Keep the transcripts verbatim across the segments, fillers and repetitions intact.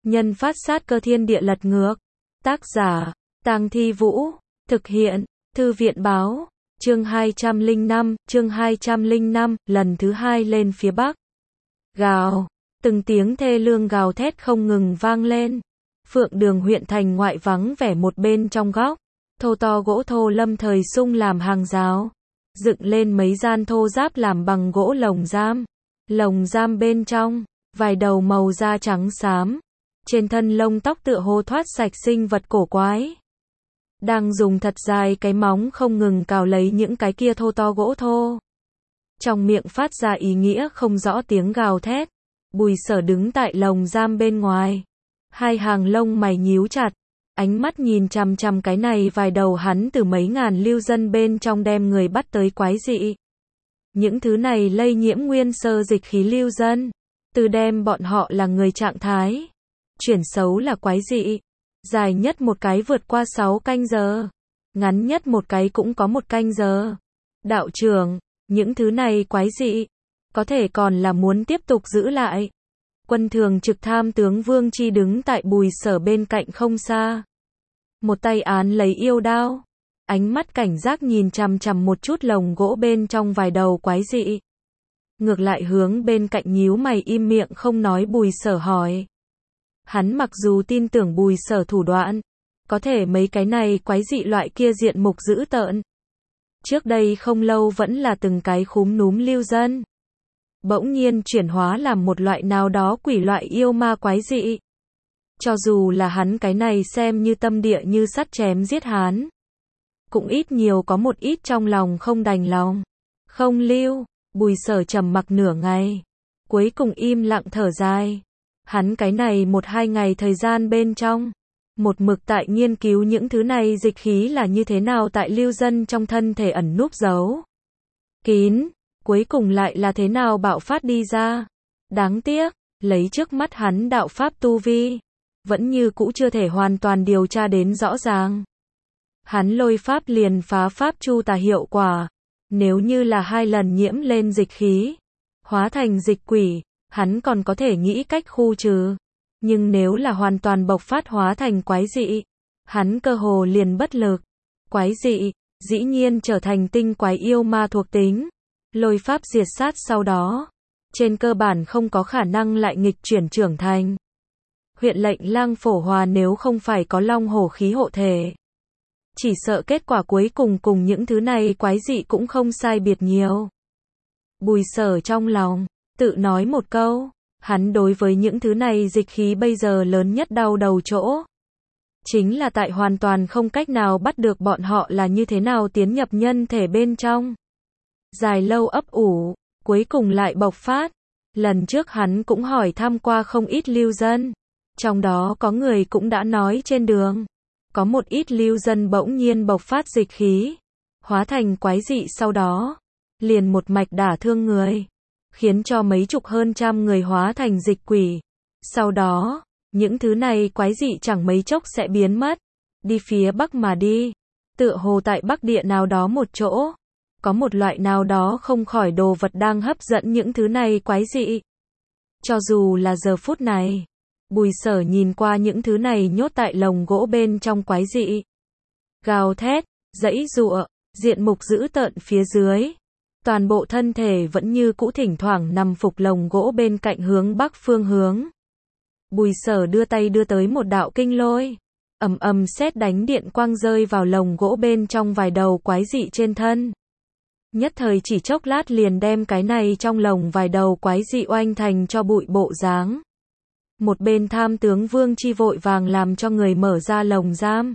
Nhân phát sát cơ thiên địa lật ngược. Tác giả, Tang Thi Vũ. Thực hiện, Thư viện báo. Chương hai trăm lẻ năm, chương hai trăm lẻ năm, lần thứ hai lên phía Bắc. Gào, từng tiếng thê lương gào thét không ngừng vang lên. Phượng Đường huyện thành ngoại vắng vẻ một bên trong góc. Thô to gỗ thô lâm thời sung làm hàng rào. Dựng lên mấy gian thô giáp làm bằng gỗ lồng giam. Lồng giam bên trong, vài đầu màu da trắng xám. Trên thân lông tóc tựa hồ thoát sạch sinh vật cổ quái. Đang dùng thật dài cái móng không ngừng cào lấy những cái kia thô to gỗ thô. Trong miệng phát ra ý nghĩa không rõ tiếng gào thét. Bùi Sở đứng tại lồng giam bên ngoài. Hai hàng lông mày nhíu chặt. Ánh mắt nhìn chằm chằm cái này vài đầu hắn từ mấy ngàn lưu dân bên trong đem người bắt tới quái dị. Những thứ này lây nhiễm nguyên sơ dịch khí lưu dân. Từ đem bọn họ là người trạng thái. Chuyển xấu là quái dị. Dài nhất một cái vượt qua sáu canh giờ. Ngắn nhất một cái cũng có một canh giờ. Đạo trưởng, những thứ này quái dị. Có thể còn là muốn tiếp tục giữ lại. Quân thường trực tham tướng Vương Chi đứng tại Bùi Sở bên cạnh không xa. Một tay án lấy yêu đao. Ánh mắt cảnh giác nhìn chằm chằm một chút lồng gỗ bên trong vài đầu quái dị. Ngược lại hướng bên cạnh nhíu mày im miệng không nói Bùi Sở hỏi. Hắn mặc dù tin tưởng Bùi Sở thủ đoạn, có thể mấy cái này quái dị loại kia diện mục dữ tợn. Trước đây không lâu vẫn là từng cái khúm núm lưu dân. Bỗng nhiên chuyển hóa làm một loại nào đó quỷ loại yêu ma quái dị. Cho dù là hắn cái này xem như tâm địa như sắt chém giết hắn. Cũng ít nhiều có một ít trong lòng không đành lòng. Không lưu, Bùi Sở trầm mặc nửa ngày. Cuối cùng im lặng thở dài. Hắn cái này một hai ngày thời gian bên trong. Một mực tại nghiên cứu những thứ này dịch khí là như thế nào tại lưu dân trong thân thể ẩn núp giấu. Kín, cuối cùng lại là thế nào bạo phát đi ra. Đáng tiếc, lấy trước mắt hắn đạo pháp tu vi. Vẫn như cũ chưa thể hoàn toàn điều tra đến rõ ràng. Hắn lôi pháp liền phá pháp chu tà hiệu quả. Nếu như là hai lần nhiễm lên dịch khí, hóa thành dịch quỷ, hắn còn có thể nghĩ cách khu trừ. Nhưng nếu là hoàn toàn bộc phát hóa thành quái dị, hắn cơ hồ liền bất lực. Quái dị, dĩ nhiên trở thành tinh quái yêu ma thuộc tính. Lôi pháp diệt sát sau đó, trên cơ bản không có khả năng lại nghịch chuyển trưởng thành. Huyện lệnh Lang Phổ Hòa nếu không phải có long hổ khí hộ thể, chỉ sợ kết quả cuối cùng cùng những thứ này quái dị cũng không sai biệt nhiều. Bùi Sở trong lòng, tự nói một câu, hắn đối với những thứ này dịch khí bây giờ lớn nhất đau đầu chỗ. Chính là tại hoàn toàn không cách nào bắt được bọn họ là như thế nào tiến nhập nhân thể bên trong. Dài lâu ấp ủ, cuối cùng lại bộc phát. Lần trước hắn cũng hỏi thăm qua không ít lưu dân. Trong đó có người cũng đã nói trên đường. Có một ít lưu dân bỗng nhiên bộc phát dịch khí. Hóa thành quái dị sau đó. Liền một mạch đả thương người. Khiến cho mấy chục hơn trăm người hóa thành dịch quỷ. Sau đó, những thứ này quái dị chẳng mấy chốc sẽ biến mất. Đi phía Bắc mà đi. Tựa hồ tại Bắc địa nào đó một chỗ. Có một loại nào đó không khỏi đồ vật đang hấp dẫn những thứ này quái dị. Cho dù là giờ phút này, Bùi Sở nhìn qua những thứ này nhốt tại lồng gỗ bên trong quái dị. Gào thét, giãy giụa, diện mục dữ tợn phía dưới. Toàn bộ thân thể vẫn như cũ thỉnh thoảng nằm phục lồng gỗ bên cạnh hướng Bắc phương hướng. Bùi Sở đưa tay đưa tới một đạo kinh lôi. Ầm ầm sét đánh điện quang rơi vào lồng gỗ bên trong vài đầu quái dị trên thân. Nhất thời chỉ chốc lát liền đem cái này trong lồng vài đầu quái dị oanh thành cho bụi bộ dáng. Một bên tham tướng Vương Chi vội vàng làm cho người mở ra lồng giam.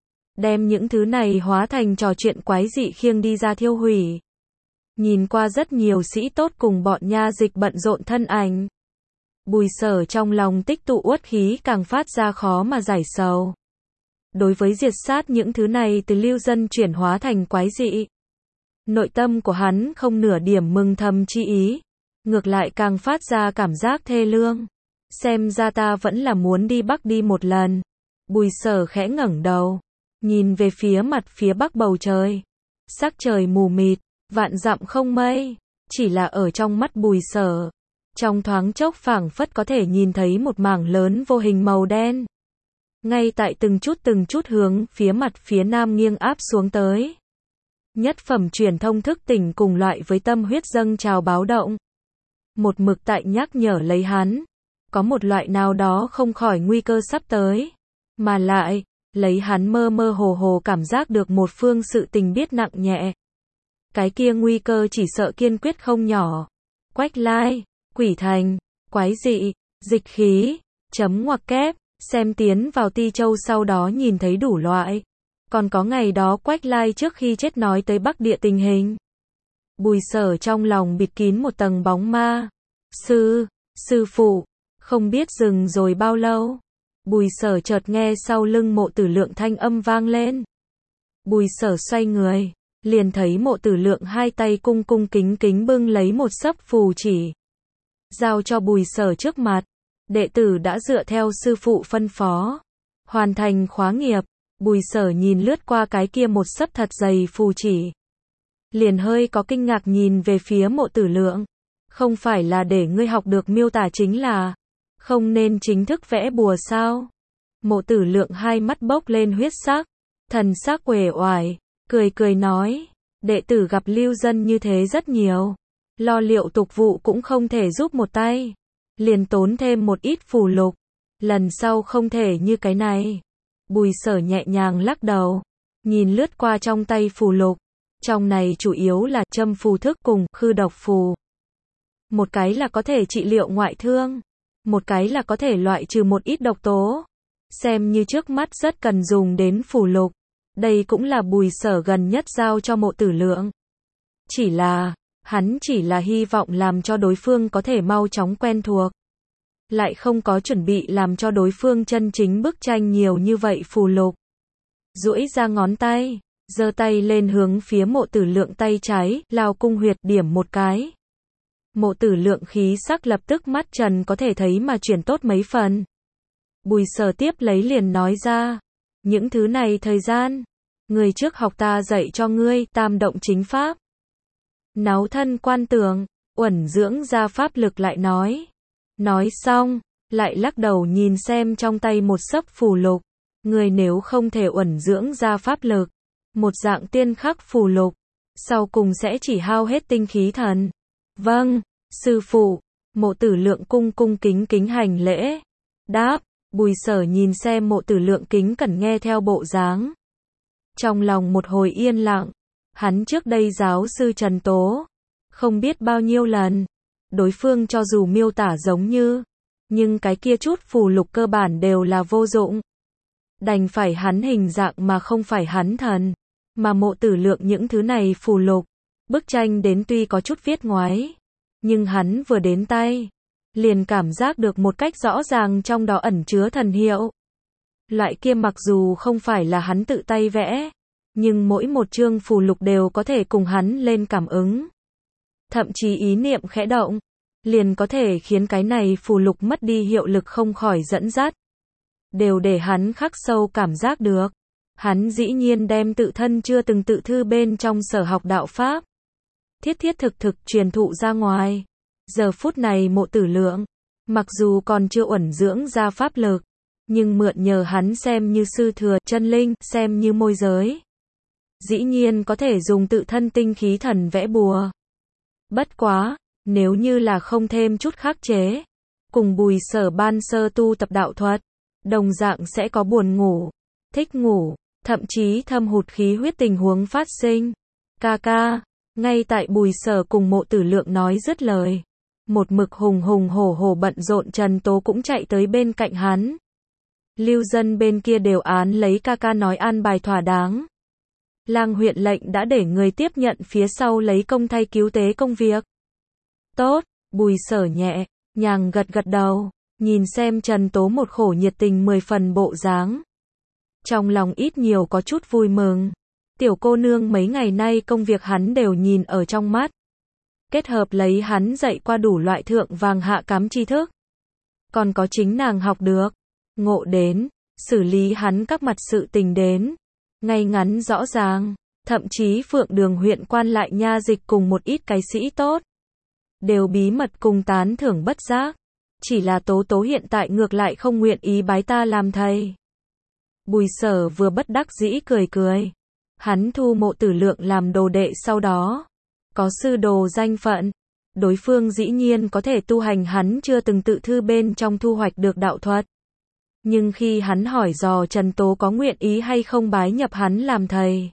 Đem những thứ này hóa thành trò chuyện quái dị khiêng đi ra thiêu hủy. Nhìn qua rất nhiều sĩ tốt cùng bọn nha dịch bận rộn thân ảnh. Bùi Sở trong lòng tích tụ uất khí càng phát ra khó mà giải sầu. Đối với diệt sát những thứ này từ lưu dân chuyển hóa thành quái dị. Nội tâm của hắn không nửa điểm mừng thầm chi ý. Ngược lại càng phát ra cảm giác thê lương. Xem ra ta vẫn là muốn đi Bắc đi một lần. Bùi Sở khẽ ngẩng đầu. Nhìn về phía mặt phía Bắc bầu trời. Sắc trời mù mịt, vạn dặm không mây. Chỉ là ở trong mắt Bùi Sở. Trong thoáng chốc phảng phất có thể nhìn thấy một mảng lớn vô hình màu đen. Ngay tại từng chút từng chút hướng phía mặt phía nam nghiêng áp xuống tới. Nhất phẩm truyền thông thức tỉnh cùng loại với tâm huyết dâng trào báo động. Một mực tại nhắc nhở lấy hắn. Có một loại nào đó không khỏi nguy cơ sắp tới. Mà lại, lấy hắn mơ mơ hồ hồ cảm giác được một phương sự tình biết nặng nhẹ. Cái kia nguy cơ chỉ sợ kiên quyết không nhỏ. Quách Lai, Quỷ Thành, Quái Dị, Dịch Khí, chấm ngoặc kép, xem tiến vào Ti Châu sau đó nhìn thấy đủ loại. Còn có ngày đó Quách Lai trước khi chết nói tới Bắc Địa tình hình. Bùi Sở trong lòng bịt kín một tầng bóng ma. Sư, sư phụ, không biết dừng rồi bao lâu. Bùi Sở chợt nghe sau lưng Mộ Tử Lượng thanh âm vang lên. Bùi Sở xoay người, liền thấy Mộ Tử Lượng hai tay cung cung kính kính bưng lấy một sấp phù chỉ. Giao cho Bùi Sở trước mặt. Đệ tử đã dựa theo sư phụ phân phó. Hoàn thành khóa nghiệp. Bùi Sở nhìn lướt qua cái kia một sấp thật dày phù chỉ. Liền hơi có kinh ngạc nhìn về phía Mộ Tử Lượng. Không phải là để ngươi học được miêu tả chính là không nên chính thức vẽ bùa sao? Mộ Tử Lượng hai mắt bốc lên huyết sắc, thần sắc uể oải, cười cười nói, đệ tử gặp lưu dân như thế rất nhiều, lo liệu tục vụ cũng không thể giúp một tay, liền tốn thêm một ít phù lục, lần sau không thể như cái này. Bùi Sở nhẹ nhàng lắc đầu, nhìn lướt qua trong tay phù lục, trong này chủ yếu là châm phù thức cùng khư độc phù. Một cái là có thể trị liệu ngoại thương, một cái là có thể loại trừ một ít độc tố. Xem như trước mắt rất cần dùng đến phù lục. Đây cũng là Bùi Sở gần nhất giao cho Mộ Tử Lượng. Chỉ là, hắn chỉ là hy vọng làm cho đối phương có thể mau chóng quen thuộc. Lại không có chuẩn bị làm cho đối phương chân chính bức tranh nhiều như vậy phù lục. Duỗi ra ngón tay, giơ tay lên hướng phía Mộ Tử Lượng tay trái, lao cung huyệt điểm một cái. Mộ Tử Lượng khí sắc lập tức mắt trần có thể thấy mà chuyển tốt mấy phần. Bùi Sở tiếp lấy liền nói ra, những thứ này thời gian, người trước học ta dạy cho ngươi, tam động chính pháp. Náo thân quan tường, uẩn dưỡng ra pháp lực lại nói. Nói xong, lại lắc đầu nhìn xem trong tay một sấp phù lục. Người nếu không thể uẩn dưỡng ra pháp lực, một dạng tiên khắc phù lục, sau cùng sẽ chỉ hao hết tinh khí thần. Vâng, sư phụ. Mộ Tử Lượng cung cung kính kính hành lễ. Đáp, Bùi Sở nhìn xem Mộ Tử Lượng kính cẩn nghe theo bộ dáng. Trong lòng một hồi yên lặng, hắn trước đây giáo sư Trần Tố, không biết bao nhiêu lần, đối phương cho dù miêu tả giống như, nhưng cái kia chút phù lục cơ bản đều là vô dụng. Đành phải hắn hình dạng mà không phải hắn thần, mà Mộ Tử Lượng những thứ này phù lục, bức tranh đến tuy có chút viết ngoái, nhưng hắn vừa đến tay, liền cảm giác được một cách rõ ràng trong đó ẩn chứa thần hiệu. Loại kia mặc dù không phải là hắn tự tay vẽ, nhưng mỗi một chương phù lục đều có thể cùng hắn lên cảm ứng. Thậm chí ý niệm khẽ động, liền có thể khiến cái này phù lục mất đi hiệu lực không khỏi dẫn dắt. Đều để hắn khắc sâu cảm giác được. Hắn dĩ nhiên đem tự thân chưa từng tự thư bên trong sở học đạo Pháp. Thiết thiết thực thực truyền thụ ra ngoài. Giờ phút này Mộ Tử Lượng, mặc dù còn chưa uẩn dưỡng ra pháp lực, nhưng mượn nhờ hắn xem như sư thừa, chân linh, xem như môi giới. Dĩ nhiên có thể dùng tự thân tinh khí thần vẽ bùa. Bất quá, nếu như là không thêm chút khắc chế, cùng Bùi Sở ban sơ tu tập đạo thuật, đồng dạng sẽ có buồn ngủ, thích ngủ, thậm chí thâm hụt khí huyết tình huống phát sinh. Ca ca, ngay tại Bùi Sở cùng Mộ Tử Lượng nói dứt lời, một mực hùng hùng hổ hổ bận rộn Trần Tố cũng chạy tới bên cạnh hắn. Lưu dân bên kia đều án lấy ca ca nói an bài thỏa đáng. Lang huyện lệnh đã để người tiếp nhận phía sau lấy công thay cứu tế công việc. Tốt, Bùi Sở nhẹ nhàng gật gật đầu, nhìn xem Trần Tố một khổ nhiệt tình mười phần bộ dáng. Trong lòng ít nhiều có chút vui mừng. Tiểu cô nương mấy ngày nay công việc hắn đều nhìn ở trong mắt. Kết hợp lấy hắn dạy qua đủ loại thượng vàng hạ cám tri thức. Còn có chính nàng học được, ngộ đến, xử lý hắn các mặt sự tình đến. Ngay ngắn rõ ràng, thậm chí Phượng Đường huyện quan lại nha dịch cùng một ít cái sĩ tốt. đều bí mật cùng tán thưởng bất giác. Chỉ là Tố Tố hiện tại ngược lại không nguyện ý bái ta làm thầy. Bùi Sở vừa bất đắc dĩ cười cười. Hắn thu Mộ Tử Lượng làm đồ đệ sau đó. Có sư đồ danh phận. Đối phương dĩ nhiên có thể tu hành hắn chưa từng tự thư bên trong thu hoạch được đạo thuật. Nhưng khi hắn hỏi dò Trần Tố có nguyện ý hay không bái nhập hắn làm thầy.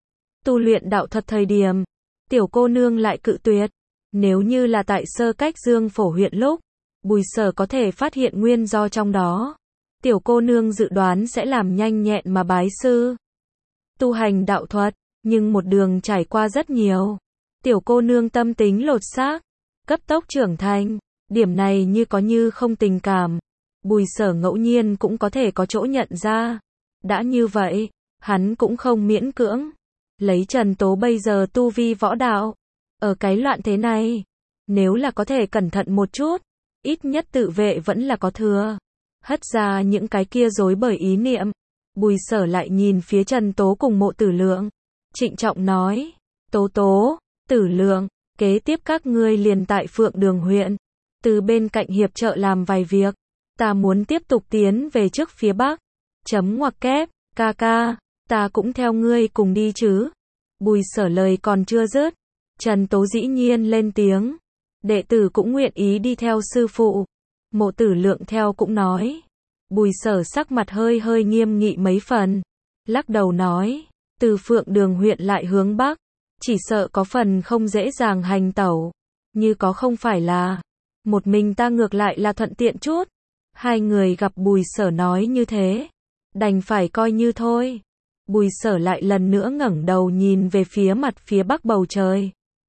Tu luyện đạo thuật thời điểm, tiểu cô nương lại cự tuyệt. Nếu như là tại sơ cách Dương Phổ huyện lúc, Bùi Sở có thể phát hiện nguyên do trong đó. Tiểu cô nương dự đoán sẽ làm nhanh nhẹn mà bái sư. Tu hành đạo thuật, nhưng một đường trải qua rất nhiều. Tiểu cô nương tâm tính lột xác, cấp tốc trưởng thành, điểm này như có như không tình cảm. Bùi Sở ngẫu nhiên cũng có thể có chỗ nhận ra. Đã như vậy, hắn cũng không miễn cưỡng. Lấy Trần Tố bây giờ tu vi võ đạo. Ở cái loạn thế này, nếu là có thể cẩn thận một chút, ít nhất tự vệ vẫn là có thừa. Hất ra những cái kia dối bởi ý niệm. Bùi Sở lại nhìn phía Trần Tố cùng Mộ Tử Lượng. Trịnh trọng nói, Tố Tố, Tử Lượng, kế tiếp các ngươi liền tại Phượng Đường huyện. Từ bên cạnh hiệp trợ làm vài việc. Ta muốn tiếp tục tiến về trước phía Bắc. Chấm ngoặc kép, ca ca, ta cũng theo ngươi cùng đi chứ. Bùi Sở lời còn chưa dứt. Trần Tố dĩ nhiên lên tiếng. Đệ tử cũng nguyện ý đi theo sư phụ. Mộ Tử Lượng theo cũng nói. Bùi Sở sắc mặt hơi hơi nghiêm nghị mấy phần. Lắc đầu nói. Từ Phượng Đường huyện lại hướng Bắc. Chỉ sợ có phần không dễ dàng hành tẩu. Như có không phải là. Một mình ta ngược lại là thuận tiện chút. Hai người gặp Bùi Sở nói như thế. Đành phải coi như thôi. Bùi Sở lại lần nữa ngẩng đầu nhìn về phía mặt phía Bắc bầu trời.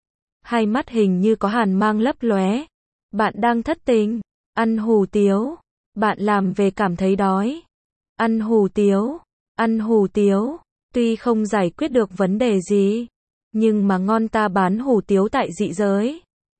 Hai mắt hình như có hàn mang lấp lóe. Bạn đang thất tình. Ăn hủ tiếu. Bạn làm về cảm thấy đói. Ăn hủ tiếu. Ăn hủ tiếu. Tuy không giải quyết được vấn đề gì. Nhưng mà ngon ta bán hủ tiếu tại dị giới.